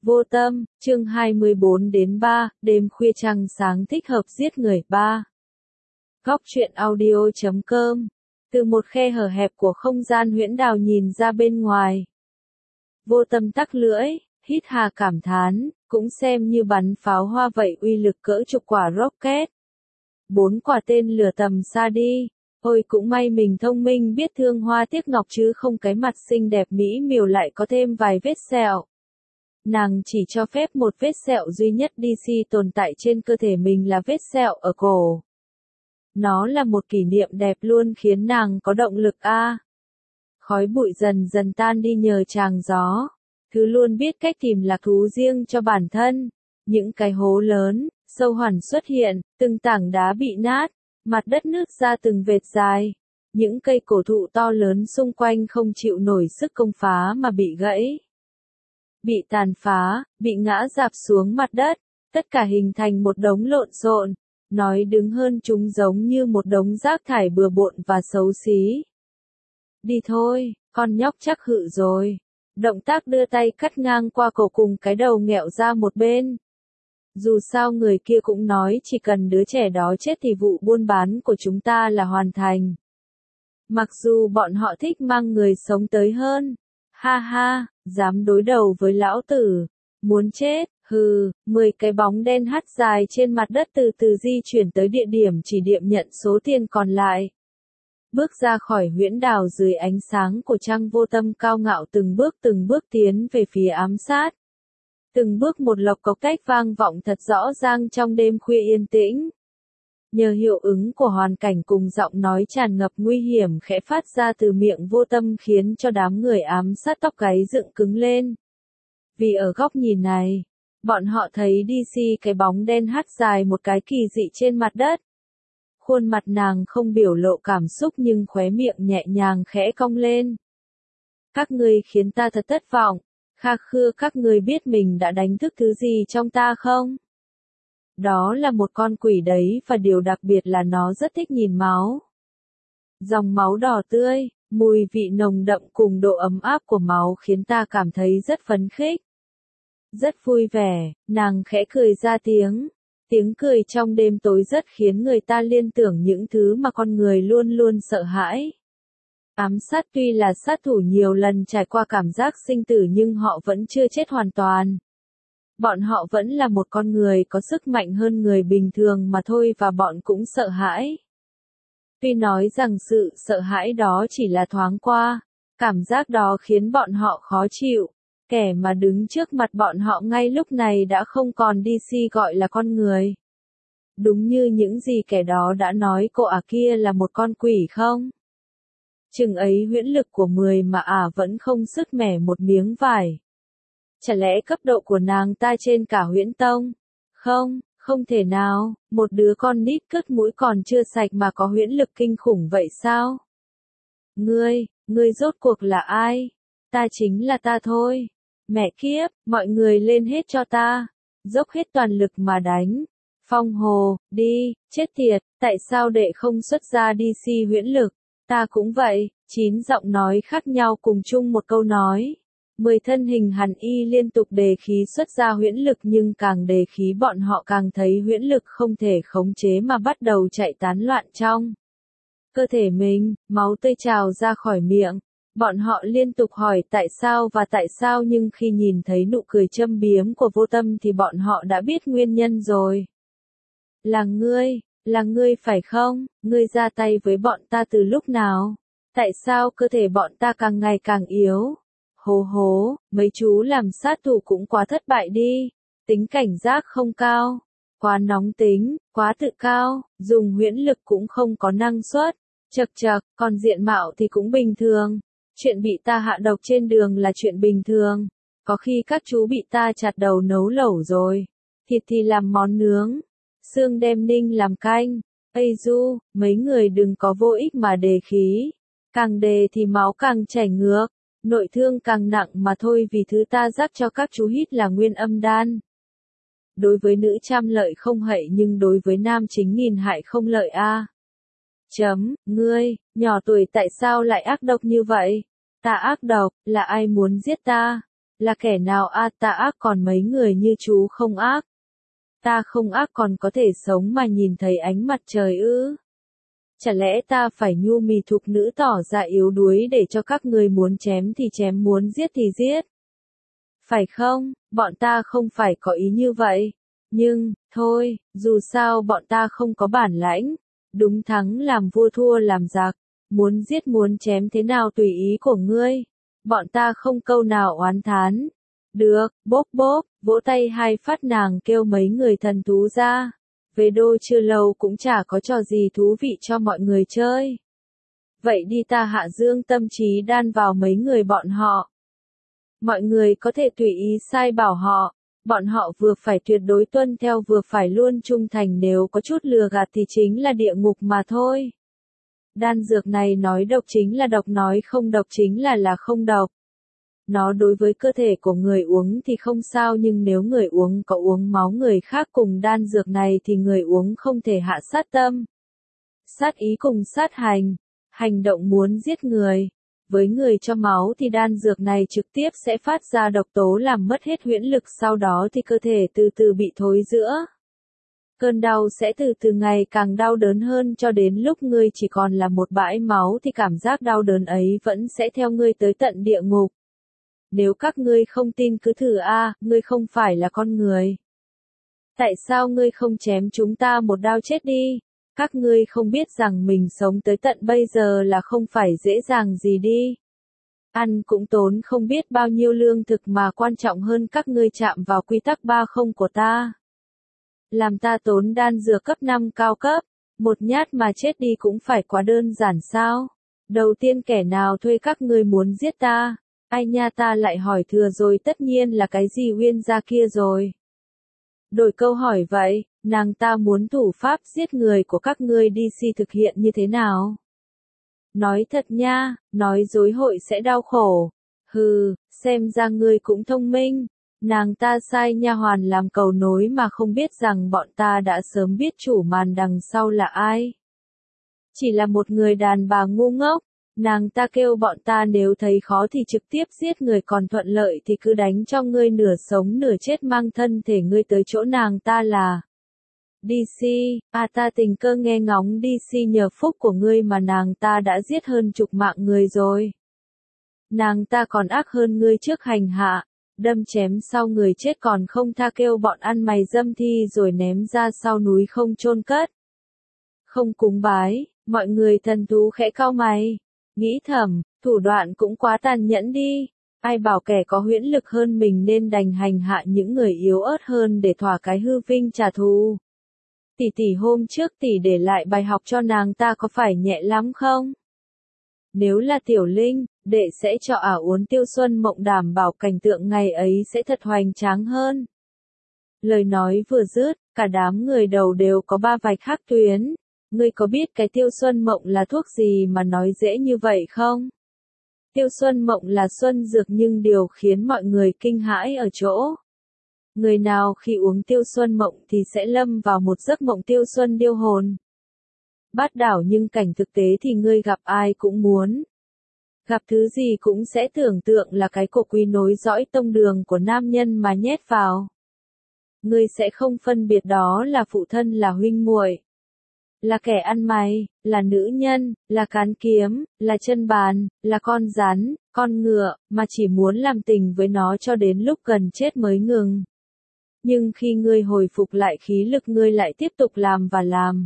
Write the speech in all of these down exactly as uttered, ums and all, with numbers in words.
Vô tâm, chương hai mươi bốn đến ba, đêm khuya trăng sáng thích hợp giết người ba. Góc truyện audio chấm com. Từ một khe hở hẹp của không gian huyễn đào nhìn ra bên ngoài. Vô tâm tắc lưỡi, hít hà cảm thán, cũng xem như bắn pháo hoa vậy, uy lực cỡ chục quả rocket. Bốn quả tên lửa tầm xa đi. Ôi cũng may mình thông minh biết thương hoa tiếc ngọc chứ không cái mặt xinh đẹp mỹ miều lại có thêm vài vết sẹo. Nàng chỉ cho phép một vết sẹo duy nhất đê xê tồn tại trên cơ thể mình là vết sẹo ở cổ. Nó là một kỷ niệm đẹp luôn khiến nàng có động lực a. À. Khói bụi dần dần tan đi nhờ tràng gió. Thứ luôn biết cách tìm lạc thú riêng cho bản thân. Những cái hố lớn, sâu hoẳn xuất hiện, từng tảng đá bị nát, mặt đất nứt ra từng vệt dài. Những cây cổ thụ to lớn xung quanh không chịu nổi sức công phá mà bị gãy. Bị tàn phá, bị ngã rạp xuống mặt đất, tất cả hình thành một đống lộn xộn, nói đứng hơn chúng giống như một đống rác thải bừa bộn và xấu xí. Đi thôi, con nhóc chắc hự rồi. Động tác đưa tay cắt ngang qua cổ cùng cái đầu nghẹo ra một bên. Dù sao người kia cũng nói chỉ cần đứa trẻ đó chết thì vụ buôn bán của chúng ta là hoàn thành. Mặc dù bọn họ thích mang người sống tới hơn. Ha ha, dám đối đầu với lão tử, muốn chết, hừ, mười cái bóng đen hắt dài trên mặt đất từ từ di chuyển tới địa điểm chỉ điểm nhận số tiền còn lại. Bước ra khỏi huyễn đảo dưới ánh sáng của trăng, vô tâm cao ngạo từng bước từng bước tiến về phía ám sát. Từng bước một lộc cộc cách vang vọng thật rõ ràng trong đêm khuya yên tĩnh. Nhờ hiệu ứng của hoàn cảnh cùng giọng nói tràn ngập nguy hiểm khẽ phát ra từ miệng vô tâm khiến cho đám người ám sát tóc gáy dựng cứng lên. Vì ở góc nhìn này, bọn họ thấy đê xê cái bóng đen hắt dài một cái kỳ dị trên mặt đất. Khuôn mặt nàng không biểu lộ cảm xúc nhưng khóe miệng nhẹ nhàng khẽ cong lên. Các ngươi khiến ta thật thất vọng. Kha khưa, các ngươi biết mình đã đánh thức thứ gì trong ta không? Đó là một con quỷ đấy, và điều đặc biệt là nó rất thích nhìn máu. Dòng máu đỏ tươi, mùi vị nồng đậm cùng độ ấm áp của máu khiến ta cảm thấy rất phấn khích. Rất vui vẻ, nàng khẽ cười ra tiếng. Tiếng cười trong đêm tối rất khiến người ta liên tưởng những thứ mà con người luôn luôn sợ hãi. Ám sát tuy là sát thủ nhiều lần trải qua cảm giác sinh tử nhưng họ vẫn chưa chết hoàn toàn. Bọn họ vẫn là một con người có sức mạnh hơn người bình thường mà thôi, và bọn cũng sợ hãi. Tuy nói rằng sự sợ hãi đó chỉ là thoáng qua, cảm giác đó khiến bọn họ khó chịu. Kẻ mà đứng trước mặt bọn họ ngay lúc này đã không còn đê xê gọi là con người. Đúng như những gì kẻ đó đã nói, cô ả kia là một con quỷ không? Chừng ấy huyễn lực của mười mà ả vẫn không sứt mẻ một miếng vải. Chả lẽ cấp độ của nàng ta trên cả huyễn tông? Không, không thể nào, một đứa con nít cất mũi còn chưa sạch mà có huyễn lực kinh khủng vậy sao? Ngươi, ngươi rốt cuộc là ai? Ta chính là ta thôi. Mẹ kiếp, mọi người lên hết cho ta. Dốc hết toàn lực mà đánh. Phong Hồ, đi, chết tiệt, tại sao đệ không xuất ra đê xê huyễn lực? Ta cũng vậy, chín giọng nói khác nhau cùng chung một câu nói. Mười thân hình hàn y liên tục đề khí xuất ra huyễn lực, nhưng càng đề khí bọn họ càng thấy huyễn lực không thể khống chế mà bắt đầu chạy tán loạn trong cơ thể mình, máu tươi trào ra khỏi miệng. Bọn họ liên tục hỏi tại sao và tại sao, nhưng khi nhìn thấy nụ cười châm biếm của vô tâm thì bọn họ đã biết nguyên nhân rồi. Là ngươi, là ngươi phải không? Ngươi ra tay với bọn ta từ lúc nào? Tại sao cơ thể bọn ta càng ngày càng yếu? Hố hố, mấy chú làm sát thủ cũng quá thất bại đi. Tính cảnh giác không cao. Quá nóng tính, quá tự cao, dùng huyễn lực cũng không có năng suất. Chật chật, còn diện mạo thì cũng bình thường. Chuyện bị ta hạ độc trên đường là chuyện bình thường. Có khi các chú bị ta chặt đầu nấu lẩu rồi. Thịt thì làm món nướng. Xương đem ninh làm canh. Ây du, mấy người đừng có vô ích mà đề khí. Càng đề thì máu càng chảy ngược. Nội thương càng nặng mà thôi, vì thứ ta rắc cho các chú hít là nguyên âm đan. Đối với nữ trăm lợi không hại nhưng đối với nam chính nghìn hại không lợi a. À. Chấm, ngươi, nhỏ tuổi tại sao lại ác độc như vậy? Ta ác độc, là ai muốn giết ta? Là kẻ nào a? Ta ác còn mấy người như chú không ác. Ta không ác còn có thể sống mà nhìn thấy ánh mặt trời ư? Chả lẽ ta phải nhu mì thục nữ tỏ ra yếu đuối để cho các ngươi muốn chém thì chém, muốn giết thì giết? Phải không? Bọn ta không phải có ý như vậy. Nhưng, thôi, dù sao bọn ta không có bản lãnh. Đúng thắng làm vua, thua làm giặc. Muốn giết muốn chém thế nào tùy ý của ngươi. Bọn ta không câu nào oán thán. Được, bốp bốp, vỗ tay hai phát, nàng kêu mấy người thần thú ra. Về đô chưa lâu cũng chả có trò gì thú vị cho mọi người chơi. Vậy đi, ta hạ dương tâm trí đan vào mấy người bọn họ. Mọi người có thể tùy ý sai bảo họ. Bọn họ vừa phải tuyệt đối tuân theo vừa phải luôn trung thành, nếu có chút lừa gạt thì chính là địa ngục mà thôi. Đan dược này nói độc chính là độc, nói không độc chính là là không độc. Nó đối với cơ thể của người uống thì không sao, nhưng nếu người uống có uống máu người khác cùng đan dược này thì người uống không thể hạ sát tâm. Sát ý cùng sát hành, hành động muốn giết người. Với người cho máu thì đan dược này trực tiếp sẽ phát ra độc tố làm mất hết huyễn lực, sau đó thì cơ thể từ từ bị thối rữa. Cơn đau sẽ từ từ ngày càng đau đớn hơn cho đến lúc ngươi chỉ còn là một bãi máu, thì cảm giác đau đớn ấy vẫn sẽ theo ngươi tới tận địa ngục. Nếu các ngươi không tin cứ thử a, ngươi không phải là con người. Tại sao ngươi không chém chúng ta một đao chết đi? Các ngươi không biết rằng mình sống tới tận bây giờ là không phải dễ dàng gì đi. Ăn cũng tốn không biết bao nhiêu lương thực, mà quan trọng hơn các ngươi chạm vào quy tắc ba không của ta. Làm ta tốn đan dược cấp năm cao cấp, một nhát mà chết đi cũng phải quá đơn giản sao? Đầu tiên kẻ nào thuê các ngươi muốn giết ta? Ai nha, ta lại hỏi thừa rồi, tất nhiên là cái gì Uyên gia kia rồi. Đổi câu hỏi vậy, nàng ta muốn thủ pháp giết người của các ngươi đê xê thực hiện như thế nào? Nói thật nha, nói dối hội sẽ đau khổ. Hừ, xem ra ngươi cũng thông minh. Nàng ta sai nha hoàn làm cầu nối mà không biết rằng bọn ta đã sớm biết chủ màn đằng sau là ai. Chỉ là một người đàn bà ngu ngốc. Nàng ta kêu bọn ta nếu thấy khó thì trực tiếp giết người, còn thuận lợi thì cứ đánh cho ngươi nửa sống nửa chết, mang thân thể ngươi tới chỗ nàng ta là đê xê. À, ta tình cờ nghe ngóng đê xê nhờ phúc của ngươi mà nàng ta đã giết hơn chục mạng người rồi. Nàng ta còn ác hơn ngươi, trước hành hạ, đâm chém sau người chết còn không tha, kêu bọn ăn mày dâm thi rồi ném ra sau núi không chôn cất. Không cúng bái, mọi người thần thú khẽ cau mày. Nghĩ thầm, thủ đoạn cũng quá tàn nhẫn đi. Ai bảo kẻ có huyễn lực hơn mình nên đành hành hạ những người yếu ớt hơn để thỏa cái hư vinh trả thù. Tỷ tỷ, hôm trước tỷ để lại bài học cho nàng ta có phải nhẹ lắm không? Nếu là Tiểu Linh, đệ sẽ cho ả uốn Tiêu Xuân Mộng, đảm bảo cảnh tượng ngày ấy sẽ thật hoành tráng hơn. Lời nói vừa dứt, cả đám người đầu đều có ba vạch khác tuyến. Ngươi có biết cái Tiêu Xuân Mộng là thuốc gì mà nói dễ như vậy không? Tiêu Xuân Mộng là xuân dược, nhưng điều khiến mọi người kinh hãi ở chỗ. Người nào khi uống Tiêu Xuân Mộng thì sẽ lâm vào một giấc mộng tiêu xuân điêu hồn. Bát đảo, nhưng cảnh thực tế thì ngươi gặp ai cũng muốn. Gặp thứ gì cũng sẽ tưởng tượng là cái cổ quý nối dõi tông đường của nam nhân mà nhét vào. Ngươi sẽ không phân biệt đó là phụ thân, là huynh muội, là kẻ ăn mày, là nữ nhân, là cán kiếm, là chân bàn, là con rắn, con ngựa, mà chỉ muốn làm tình với nó cho đến lúc gần chết mới ngừng. Nhưng khi ngươi hồi phục lại khí lực, ngươi lại tiếp tục làm và làm.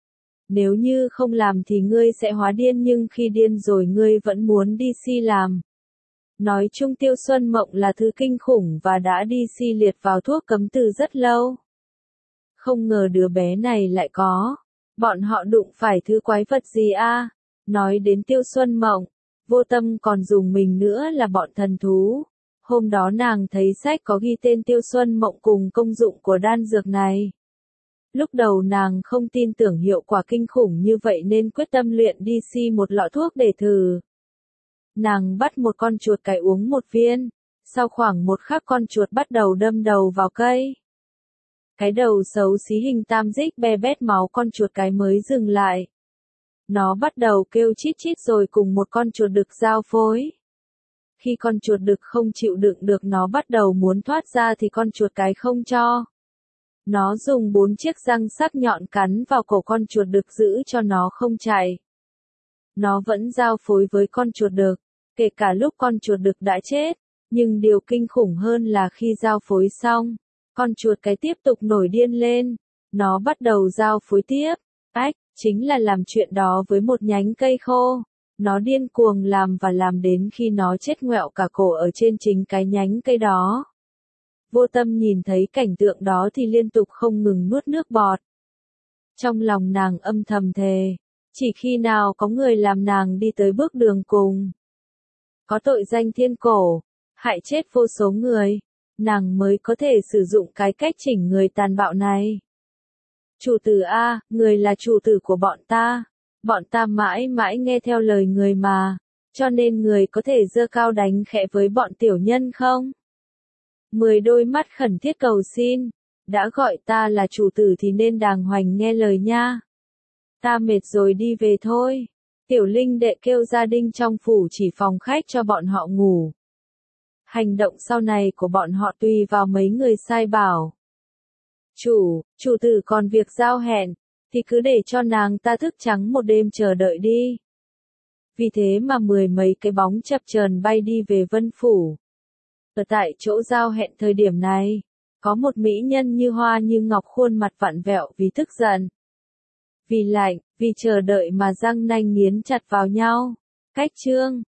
Nếu như không làm thì ngươi sẽ hóa điên, nhưng khi điên rồi ngươi vẫn muốn đi si làm. Nói chung Tiêu Xuân Mộng là thứ kinh khủng và đã đi si liệt vào thuốc cấm từ rất lâu. Không ngờ đứa bé này lại có. Bọn họ đụng phải thứ quái vật gì a? Nói đến Tiêu Xuân Mộng, Vô Tâm còn dùng mình nữa là bọn thần thú. Hôm đó nàng thấy sách có ghi tên Tiêu Xuân Mộng cùng công dụng của đan dược này. Lúc đầu nàng không tin tưởng hiệu quả kinh khủng như vậy nên quyết tâm luyện đi si một lọ thuốc để thử. Nàng bắt một con chuột cái uống một viên, sau khoảng một khắc con chuột bắt đầu đâm đầu vào cây. Cái đầu xấu xí hình tam giác be bét máu, con chuột cái mới dừng lại. Nó bắt đầu kêu chít chít rồi cùng một con chuột đực giao phối. Khi con chuột đực không chịu đựng được nó bắt đầu muốn thoát ra thì con chuột cái không cho. Nó dùng bốn chiếc răng sắc nhọn cắn vào cổ con chuột đực giữ cho nó không chạy. Nó vẫn giao phối với con chuột đực, kể cả lúc con chuột đực đã chết. Nhưng điều kinh khủng hơn là khi giao phối xong, con chuột cái tiếp tục nổi điên lên. Nó bắt đầu giao phối tiếp. Ách, chính là làm chuyện đó với một nhánh cây khô. Nó điên cuồng làm và làm đến khi nó chết ngoẹo cả cổ ở trên chính cái nhánh cây đó. Vô Tâm nhìn thấy cảnh tượng đó thì liên tục không ngừng nuốt nước bọt. Trong lòng nàng âm thầm thề, chỉ khi nào có người làm nàng đi tới bước đường cùng, có tội danh thiên cổ, hại chết vô số người, nàng mới có thể sử dụng cái cách chỉnh người tàn bạo này. Chủ tử a, người là chủ tử của bọn ta. Bọn ta mãi mãi nghe theo lời người mà, cho nên người có thể giơ cao đánh khẽ với bọn tiểu nhân không? Mười đôi mắt khẩn thiết cầu xin, đã gọi ta là chủ tử thì nên đàng hoàng nghe lời nha. Ta mệt rồi đi về thôi. Tiểu Linh đệ kêu gia đình trong phủ chỉ phòng khách cho bọn họ ngủ. Hành động sau này của bọn họ tùy vào mấy người sai bảo. Chủ, chủ tử còn việc giao hẹn, thì cứ để cho nàng ta thức trắng một đêm chờ đợi đi. Vì thế mà mười mấy cái bóng chập chờn bay đi về Vân Phủ. Ở tại chỗ giao hẹn thời điểm này, có một mỹ nhân như hoa như ngọc khuôn mặt vặn vẹo vì tức giận. Vì lạnh, vì chờ đợi mà răng nanh nghiến chặt vào nhau. Cách chương